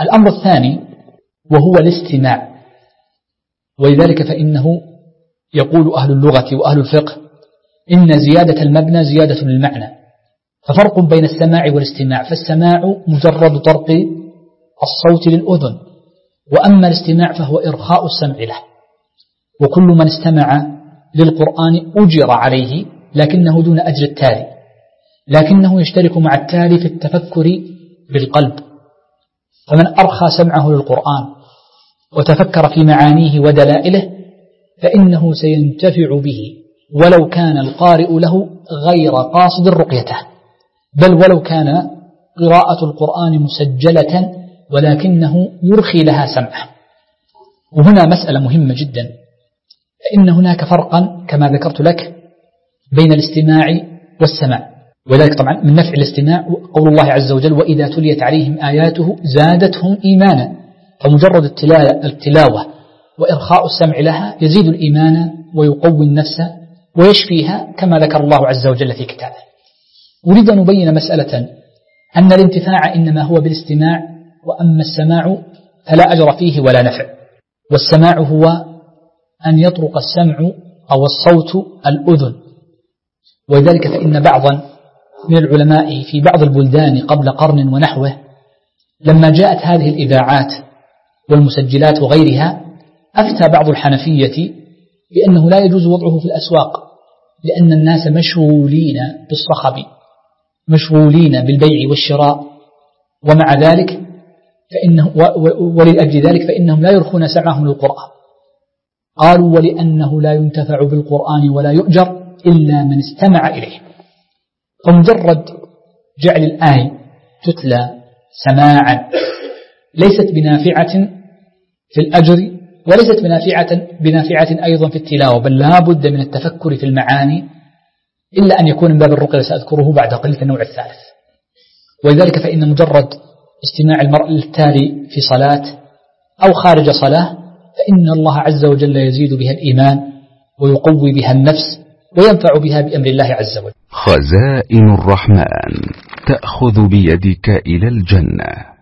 الأمر الثاني وهو الاستماع، ولذلك فإنه يقول أهل اللغة وأهل الفقه إن زيادة المبنى زيادة للمعنى، ففرق بين السماع والاستماع، فالسماع مجرد طرق الصوت للأذن، وأما الاستماع فهو إرخاء السمع له، وكل من استمع للقرآن أجر عليه لكنه دون أجر التالي، لكنه يشترك مع التالي في التفكر بالقلب، فمن أرخى سمعه للقرآن وتفكر في معانيه ودلائله فإنه سينتفع به ولو كان القارئ له غير قاصد رقيته، بل ولو كان قراءة القرآن مسجلة ولكنه يرخي لها سمعه. وهنا مسألة مهمة جدا، فإن هناك فرقا كما ذكرت لك بين الاستماع والسماع، وذلك طبعا من نفع الاستماع قول الله عز وجل وإذا تليت عليهم آياته زادتهم إيمانا، فمجرد التلاوة وإرخاء السمع لها يزيد الإيمان ويقوي النفس ويشفيها كما ذكر الله عز وجل في كتابه. أريد أن نبين مسألة أن الانتفاع إنما هو بالاستماع، وأما السماع فلا أجر فيه ولا نفع. والسماع هو أن يطرق السمع أو الصوت الأذن، ولذلك فإن بعضا من العلماء في بعض البلدان قبل قرن ونحوه لما جاءت هذه الإذاعات والمسجلات وغيرها أفتى بعض الحنفية بأنه لا يجوز وضعه في الأسواق، لأن الناس مشغولين بالصخب مشغولين بالبيع والشراء، ومع ذلك ولأجل ذلك فإنهم لا يرخون سمعهم للقرآن. قالوا ولأنه لا ينتفع بالقرآن ولا يؤجر إلا من استمع إليه، فمجرد جعل الآية تتلى سماعا ليست بنافعة في الأجر وليست بنافعة أيضا في التلاوة، بل لا بد من التفكر في المعاني، إلا أن يكون من باب الرقية سأذكره بعد قليل في النوع الثالث. ولذلك فإن مجرد استماع المرء للتالي في صلاة أو خارج صلاة فإن الله عز وجل يزيد بها الإيمان ويقوي بها النفس وينفع بها بأمر الله عز وجل. خزائن الرحمن تأخذ بيدك إلى الجنة.